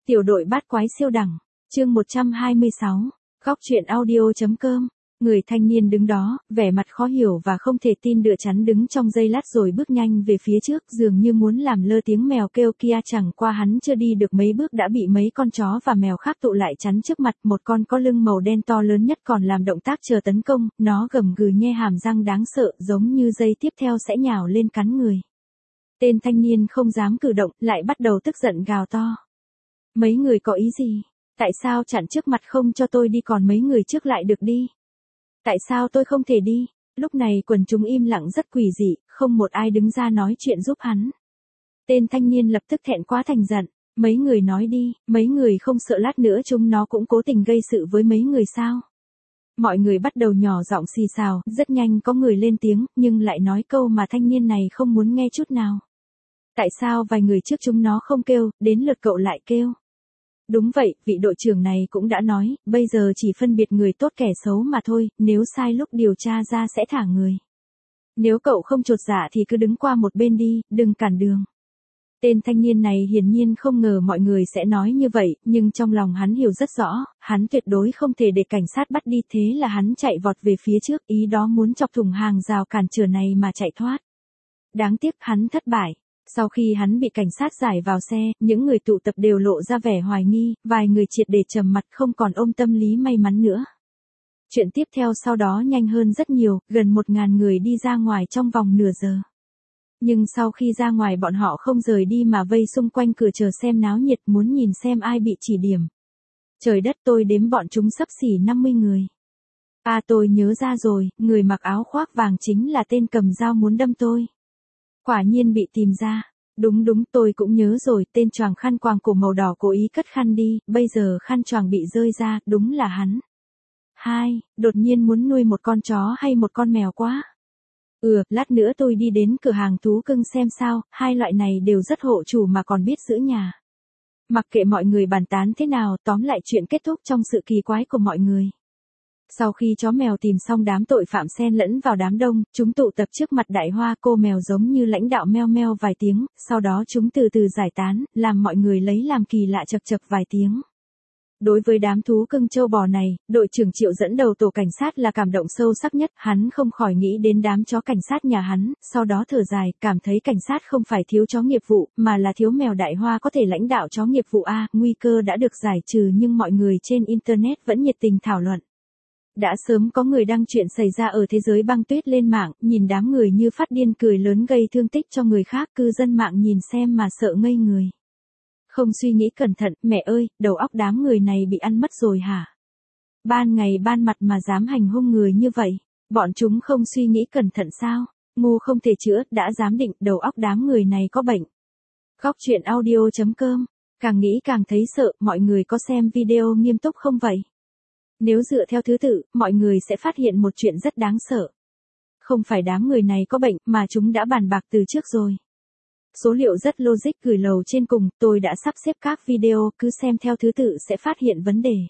Tiểu đội bát quái siêu đẳng, chương 126, góc truyện audio.com. Người thanh niên đứng đó, vẻ mặt khó hiểu và không thể tin được chắn đứng trong giây lát rồi bước nhanh về phía trước dường như muốn làm lơ tiếng mèo kêu kia chẳng qua hắn chưa đi được mấy bước đã bị mấy con chó và mèo khác tụ lại chắn trước mặt một con có lưng màu đen to lớn nhất còn làm động tác chờ tấn công, nó gầm gừ nhe hàm răng đáng sợ giống như giây tiếp theo sẽ nhào lên cắn người. Tên thanh niên không dám cử động lại bắt đầu tức giận gào to. Mấy người có ý gì? Tại sao chặn trước mặt không cho tôi đi còn mấy người trước lại được đi? Tại sao tôi không thể đi? Lúc này quần chúng im lặng rất quỷ dị, không một ai đứng ra nói chuyện giúp hắn. Tên thanh niên lập tức thẹn quá thành giận. Mấy người nói đi, mấy người không sợ lát nữa chúng nó cũng cố tình gây sự với mấy người sao? Mọi người bắt đầu nhỏ giọng xì xào, rất nhanh có người lên tiếng, nhưng lại nói câu mà thanh niên này không muốn nghe chút nào. Tại sao vài người trước chúng nó không kêu, đến lượt cậu lại kêu? Đúng vậy, vị đội trưởng này cũng đã nói, bây giờ chỉ phân biệt người tốt kẻ xấu mà thôi, nếu sai lúc điều tra ra sẽ thả người. Nếu cậu không chột dạ thì cứ đứng qua một bên đi, đừng cản đường. Tên thanh niên này hiển nhiên không ngờ mọi người sẽ nói như vậy, nhưng trong lòng hắn hiểu rất rõ, hắn tuyệt đối không thể để cảnh sát bắt đi thế là hắn chạy vọt về phía trước, ý đó muốn chọc thủng hàng rào cản trở này mà chạy thoát. Đáng tiếc hắn thất bại. Sau khi hắn bị cảnh sát giải vào xe, những người tụ tập đều lộ ra vẻ hoài nghi, vài người triệt để trầm mặt không còn ôm tâm lý may mắn nữa. Chuyện tiếp theo sau đó nhanh hơn rất nhiều, gần 1.000 người đi ra ngoài trong vòng nửa giờ. Nhưng sau khi ra ngoài bọn họ không rời đi mà vây xung quanh cửa chờ xem náo nhiệt muốn nhìn xem ai bị chỉ điểm. Trời đất tôi đếm bọn chúng xấp xỉ 50 người. À tôi nhớ ra rồi, người mặc áo khoác vàng chính là tên cầm dao muốn đâm tôi. Quả nhiên bị tìm ra. Đúng tôi cũng nhớ rồi, tên choàng khăn quàng cổ màu đỏ cố ý cất khăn đi, bây giờ khăn choàng bị rơi ra, đúng là hắn. Đột nhiên muốn nuôi một con chó hay một con mèo quá. Lát nữa tôi đi đến cửa hàng thú cưng xem sao, hai loại này đều rất hộ chủ mà còn biết giữ nhà. Mặc kệ mọi người bàn tán thế nào, tóm lại chuyện kết thúc trong sự kỳ quái của mọi người. Sau khi chó mèo tìm xong đám tội phạm xen lẫn vào đám đông, chúng tụ tập trước mặt Đại Hoa cô mèo giống như lãnh đạo meo meo vài tiếng, sau đó chúng từ từ giải tán, làm mọi người lấy làm kỳ lạ chậc chậc vài tiếng. Đối với đám thú cưng châu bò này, đội trưởng Triệu dẫn đầu tổ cảnh sát là cảm động sâu sắc nhất, hắn không khỏi nghĩ đến đám chó cảnh sát nhà hắn, sau đó thở dài, cảm thấy cảnh sát không phải thiếu chó nghiệp vụ, mà là thiếu mèo. Đại Hoa có thể lãnh đạo chó nghiệp vụ nguy cơ đã được giải trừ nhưng mọi người trên Internet vẫn nhiệt tình thảo luận. Đã sớm có người đăng chuyện xảy ra ở thế giới băng tuyết lên mạng, nhìn đám người như phát điên cười lớn gây thương tích cho người khác, cư dân mạng nhìn xem mà sợ ngây người. Không suy nghĩ cẩn thận, mẹ ơi, đầu óc đám người này bị ăn mất rồi hả? Ban ngày ban mặt mà dám hành hung người như vậy, bọn chúng không suy nghĩ cẩn thận sao? Ngu không thể chữa, đã dám định, đầu óc đám người này có bệnh. Góc truyện audio.com, càng nghĩ càng thấy sợ, mọi người có xem video nghiêm túc không vậy? Nếu dựa theo thứ tự, mọi người sẽ phát hiện một chuyện rất đáng sợ. Không phải đám người này có bệnh, mà chúng đã bàn bạc từ trước rồi. Số liệu rất logic gửi lầu trên cùng, tôi đã sắp xếp các video, cứ xem theo thứ tự sẽ phát hiện vấn đề.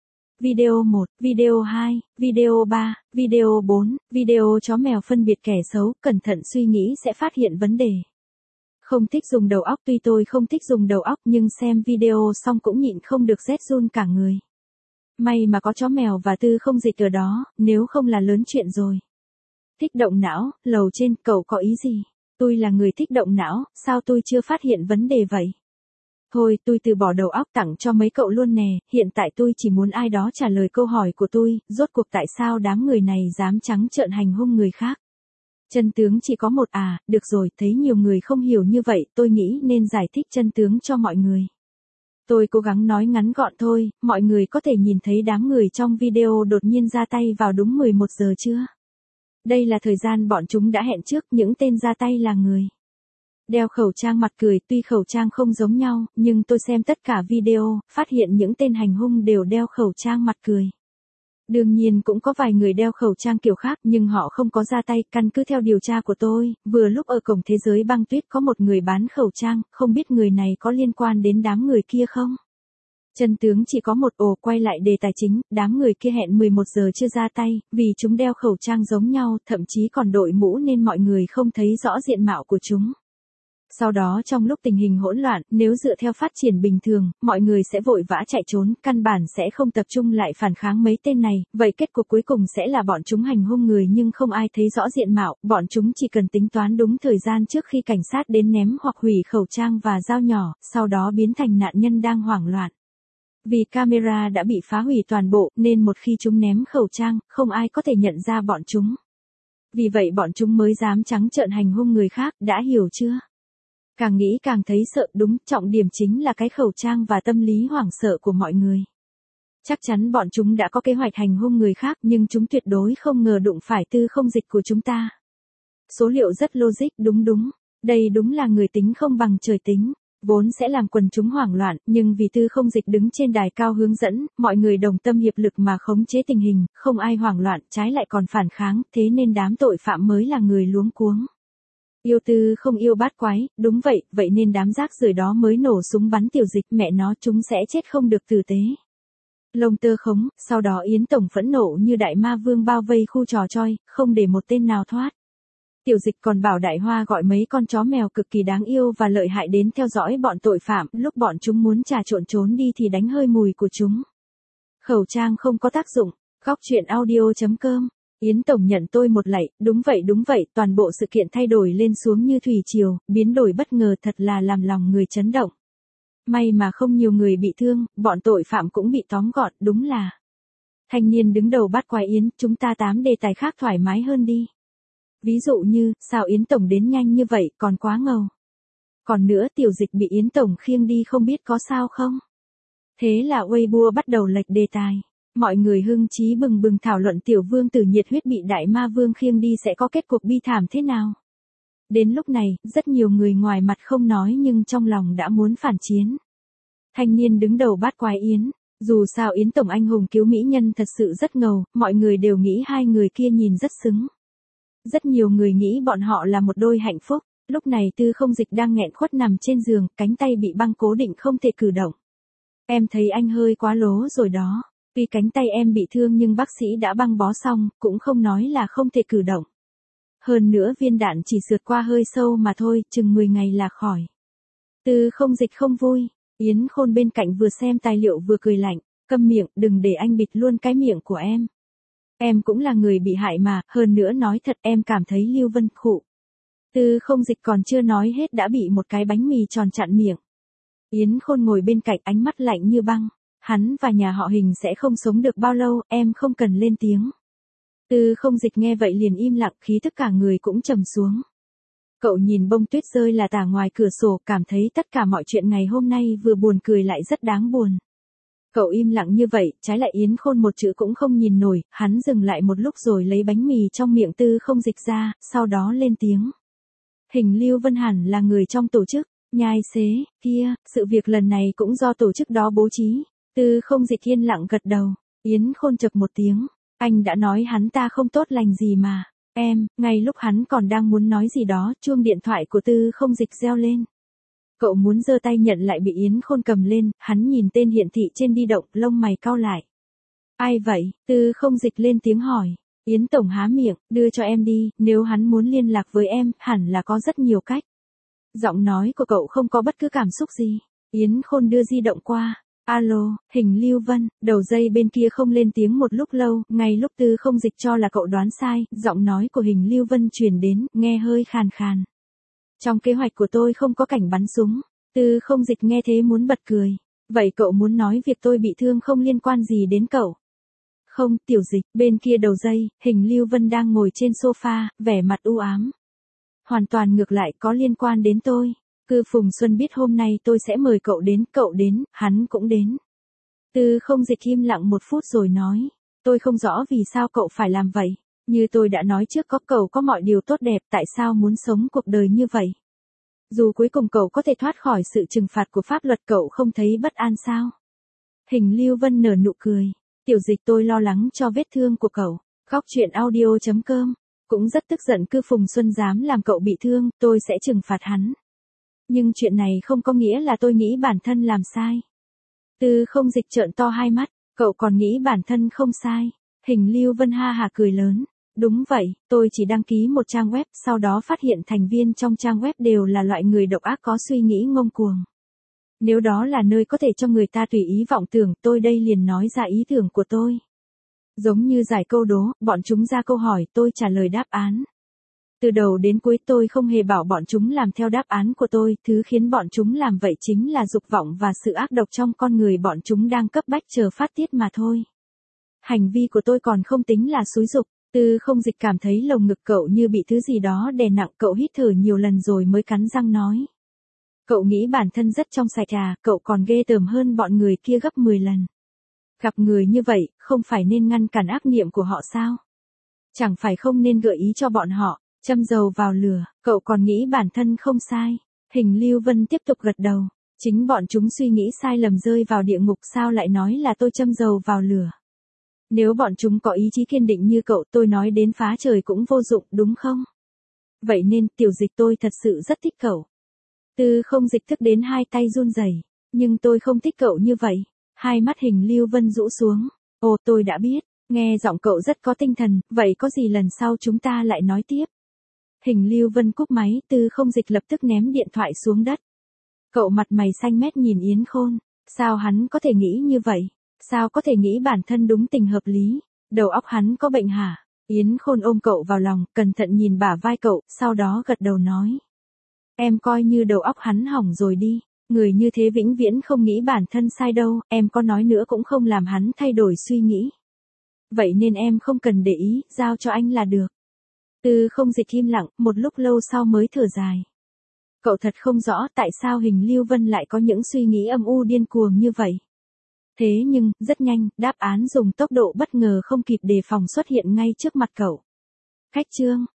Video 1, video 2, video 3, video 4, video chó mèo phân biệt kẻ xấu, cẩn thận suy nghĩ sẽ phát hiện vấn đề. Không thích dùng đầu óc, tuy tôi không thích dùng đầu óc nhưng xem video xong cũng nhịn không được rét run cả người. May mà có chó mèo và Tư không dịch ở đó, nếu không là lớn chuyện rồi. Thích động não, lầu trên, cậu có ý gì? Tôi là người thích động não, sao tôi chưa phát hiện vấn đề vậy? Thôi, tôi từ bỏ đầu óc tặng cho mấy cậu luôn nè, hiện tại tôi chỉ muốn ai đó trả lời câu hỏi của tôi, rốt cuộc tại sao đám người này dám trắng trợn hành hung người khác? Chân tướng chỉ có một được rồi, thấy nhiều người không hiểu như vậy, tôi nghĩ nên giải thích chân tướng cho mọi người. Tôi cố gắng nói ngắn gọn thôi, mọi người có thể nhìn thấy đám người trong video đột nhiên ra tay vào đúng 11 giờ chưa? Đây là thời gian bọn chúng đã hẹn trước, những tên ra tay là người đeo khẩu trang mặt cười, tuy khẩu trang không giống nhau, nhưng tôi xem tất cả video, phát hiện những tên hành hung đều đeo khẩu trang mặt cười. Đương nhiên cũng có vài người đeo khẩu trang kiểu khác nhưng họ không có ra tay, căn cứ theo điều tra của tôi, vừa lúc ở cổng thế giới băng tuyết có một người bán khẩu trang, không biết người này có liên quan đến đám người kia không? Chân tướng chỉ có một. Quay lại đề tài chính, đám người kia hẹn 11 giờ chưa ra tay, vì chúng đeo khẩu trang giống nhau, thậm chí còn đội mũ nên mọi người không thấy rõ diện mạo của chúng. Sau đó trong lúc tình hình hỗn loạn, nếu dựa theo phát triển bình thường, mọi người sẽ vội vã chạy trốn, căn bản sẽ không tập trung lại phản kháng mấy tên này, vậy kết cục cuối cùng sẽ là bọn chúng hành hung người nhưng không ai thấy rõ diện mạo, bọn chúng chỉ cần tính toán đúng thời gian trước khi cảnh sát đến ném hoặc hủy khẩu trang và dao nhỏ, sau đó biến thành nạn nhân đang hoảng loạn. Vì camera đã bị phá hủy toàn bộ, nên một khi chúng ném khẩu trang, không ai có thể nhận ra bọn chúng. Vì vậy bọn chúng mới dám trắng trợn hành hung người khác, đã hiểu chưa? Càng nghĩ càng thấy sợ, đúng, trọng điểm chính là cái khẩu trang và tâm lý hoảng sợ của mọi người. Chắc chắn bọn chúng đã có kế hoạch hành hung người khác nhưng chúng tuyệt đối không ngờ đụng phải tư không dịch của chúng ta. Số liệu rất logic, đúng. Đây đúng là người tính không bằng trời tính. Vốn sẽ làm quần chúng hoảng loạn, nhưng vì tư không dịch đứng trên đài cao hướng dẫn, mọi người đồng tâm hiệp lực mà khống chế tình hình, không ai hoảng loạn, trái lại còn phản kháng, thế nên đám tội phạm mới là người luống cuống. Yêu tư không yêu bát quái, đúng vậy, vậy nên đám rác rưởi đó mới nổ súng bắn tiểu dịch, mẹ nó chúng sẽ chết không được tử tế. Lông tơ khống, sau đó Yến Tổng phẫn nộ như đại ma vương bao vây khu trò choi, không để một tên nào thoát. Tiểu dịch còn bảo Đại Hoa gọi mấy con chó mèo cực kỳ đáng yêu và lợi hại đến theo dõi bọn tội phạm, lúc bọn chúng muốn trà trộn trốn đi thì đánh hơi mùi của chúng. Khẩu trang không có tác dụng, góc chuyện audio.com. Yến Tổng nhận tôi một lạy, đúng vậy, toàn bộ sự kiện thay đổi lên xuống như thủy triều, biến đổi bất ngờ thật là làm lòng người chấn động. May mà không nhiều người bị thương, bọn tội phạm cũng bị tóm gọn, đúng là. Thanh niên đứng đầu bắt quái Yến, chúng ta tám đề tài khác thoải mái hơn đi. Ví dụ như, sao Yến Tổng đến nhanh như vậy, còn quá ngầu. Còn nữa tiểu dịch bị Yến Tổng khiêng đi không biết có sao không? Thế là Weibo bắt đầu lệch đề tài. Mọi người hưng chí bừng bừng thảo luận tiểu vương tử nhiệt huyết bị đại ma vương khiêng đi sẽ có kết cục bi thảm thế nào. Đến lúc này, rất nhiều người ngoài mặt không nói nhưng trong lòng đã muốn phản chiến. Thanh niên đứng đầu bát quái Yến. Dù sao Yến Tổng anh hùng cứu mỹ nhân thật sự rất ngầu, mọi người đều nghĩ hai người kia nhìn rất xứng. Rất nhiều người nghĩ bọn họ là một đôi hạnh phúc. Lúc này tư không dịch đang nghẹn khuất nằm trên giường, cánh tay bị băng cố định không thể cử động. Em thấy anh hơi quá lố rồi đó. Tuy cánh tay em bị thương nhưng bác sĩ đã băng bó xong, cũng không nói là không thể cử động. Hơn nữa viên đạn chỉ sượt qua hơi sâu mà thôi, chừng 10 ngày là khỏi. Tư không dịch không vui. Yến Khôn bên cạnh vừa xem tài liệu vừa cười lạnh. Câm miệng, đừng để anh bịt luôn cái miệng của em. Em cũng là người bị hại mà, hơn nữa nói thật em cảm thấy Lưu Vân khụ. Tư không dịch còn chưa nói hết đã bị một cái bánh mì tròn chặn miệng. Yến Khôn ngồi bên cạnh ánh mắt lạnh như băng. Hắn và nhà họ Hình sẽ không sống được bao lâu, em không cần lên tiếng. Tư không dịch nghe vậy liền im lặng, khí tất cả người cũng trầm xuống. Cậu nhìn bông tuyết rơi là tả ngoài cửa sổ, cảm thấy tất cả mọi chuyện ngày hôm nay vừa buồn cười lại rất đáng buồn. Cậu im lặng như vậy, trái lại Yến Khôn một chữ cũng không nhìn nổi, hắn dừng lại một lúc rồi lấy bánh mì trong miệng tư không dịch ra, sau đó lên tiếng. Hình Lưu Vân hẳn là người trong tổ chức, nhai xế, kia, sự việc lần này cũng do tổ chức đó bố trí. Tư không dịch yên lặng gật đầu, Yến Khôn chập một tiếng, anh đã nói hắn ta không tốt lành gì mà, ngay lúc hắn còn đang muốn nói gì đó, chuông điện thoại của tư không dịch reo lên. Cậu muốn giơ tay nhận lại bị Yến Khôn cầm lên, hắn nhìn tên hiển thị trên di động, lông mày cau lại. Ai vậy? Tư không dịch lên tiếng hỏi. Yến Tổng há miệng, đưa cho em đi, nếu hắn muốn liên lạc với em, hẳn là có rất nhiều cách. Giọng nói của cậu không có bất cứ cảm xúc gì. Yến Khôn đưa di động qua. Alo, Hình Lưu Vân, đầu dây bên kia không lên tiếng một lúc lâu, ngay lúc tư không dịch cho là cậu đoán sai, giọng nói của Hình Lưu Vân truyền đến, nghe hơi khàn khàn. Trong kế hoạch của tôi không có cảnh bắn súng. Tư không dịch nghe thế muốn bật cười. Vậy cậu muốn nói việc tôi bị thương không liên quan gì đến cậu? Không, tiểu dịch, bên kia đầu dây, Hình Lưu Vân đang ngồi trên sofa, vẻ mặt u ám. Hoàn toàn ngược lại, có liên quan đến tôi. Cư Phùng Xuân biết hôm nay tôi sẽ mời cậu đến, hắn cũng đến. Tư không dịch im lặng một phút rồi nói. Tôi không rõ vì sao cậu phải làm vậy. Như tôi đã nói trước, cậu có mọi điều tốt đẹp, tại sao muốn sống cuộc đời như vậy? Dù cuối cùng cậu có thể thoát khỏi sự trừng phạt của pháp luật, cậu không thấy bất an sao? Hình Lưu Vân nở nụ cười. Tiểu dịch, tôi lo lắng cho vết thương của cậu. Góc chuyện audio.com. Cũng rất tức giận Cư Phùng Xuân dám làm cậu bị thương, tôi sẽ trừng phạt hắn. Nhưng chuyện này không có nghĩa là tôi nghĩ bản thân làm sai. Tư không dịch trợn to hai mắt, cậu còn nghĩ bản thân không sai. Hình Lưu Vân ha hà cười lớn. Đúng vậy, tôi chỉ đăng ký một trang web, sau đó phát hiện thành viên trong trang web đều là loại người độc ác có suy nghĩ ngông cuồng. Nếu đó là nơi có thể cho người ta tùy ý vọng tưởng, tôi đây liền nói ra ý tưởng của tôi. Giống như giải câu đố, bọn chúng ra câu hỏi, tôi trả lời đáp án. Từ đầu đến cuối tôi không hề bảo bọn chúng làm theo đáp án của tôi, thứ khiến bọn chúng làm vậy chính là dục vọng và sự ác độc trong con người bọn chúng đang cấp bách chờ phát tiết mà thôi. Hành vi của tôi còn không tính là xúi giục. Tư Không Dịch cảm thấy lồng ngực cậu như bị thứ gì đó đè nặng, cậu hít thở nhiều lần rồi mới cắn răng nói. Cậu nghĩ bản thân rất trong sạch à, cậu còn ghê tởm hơn bọn người kia gấp 10 lần. Gặp người như vậy, không phải nên ngăn cản ác niệm của họ sao? Chẳng phải không nên gợi ý cho bọn họ, châm dầu vào lửa, cậu còn nghĩ bản thân không sai. Hình Lưu Vân tiếp tục gật đầu, chính bọn chúng suy nghĩ sai lầm rơi vào địa ngục, sao lại nói là tôi châm dầu vào lửa. Nếu bọn chúng có ý chí kiên định như cậu, tôi nói đến phá trời cũng vô dụng, đúng không? Vậy nên, Tiểu Dịch, tôi thật sự rất thích cậu. Tư Không Dịch thức đến hai tay run rẩy, nhưng tôi không thích cậu như vậy. Hai mắt Hình Lưu Vân rũ xuống. Ồ, tôi đã biết, nghe giọng cậu rất có tinh thần, vậy có gì lần sau chúng ta lại nói tiếp. Hình Lưu Vân cúp máy, Tư Không Dịch lập tức ném điện thoại xuống đất. Cậu mặt mày xanh mét nhìn Yến Khôn, sao hắn có thể nghĩ như vậy? Sao có thể nghĩ bản thân đúng tình hợp lý? Đầu óc hắn có bệnh hả? Yến Khôn ôm cậu vào lòng, cẩn thận nhìn bả vai cậu, sau đó gật đầu nói. Em coi như đầu óc hắn hỏng rồi đi. Người như thế vĩnh viễn không nghĩ bản thân sai đâu, em có nói nữa cũng không làm hắn thay đổi suy nghĩ. Vậy nên em không cần để ý, giao cho anh là được. Tư Không Dịch im lặng, một lúc lâu sau mới thở dài. Cậu thật không rõ tại sao Hình Lưu Vân lại có những suy nghĩ âm u điên cuồng như vậy. Thế nhưng, rất nhanh, đáp án dùng tốc độ bất ngờ không kịp đề phòng xuất hiện ngay trước mặt cậu. Khách chương.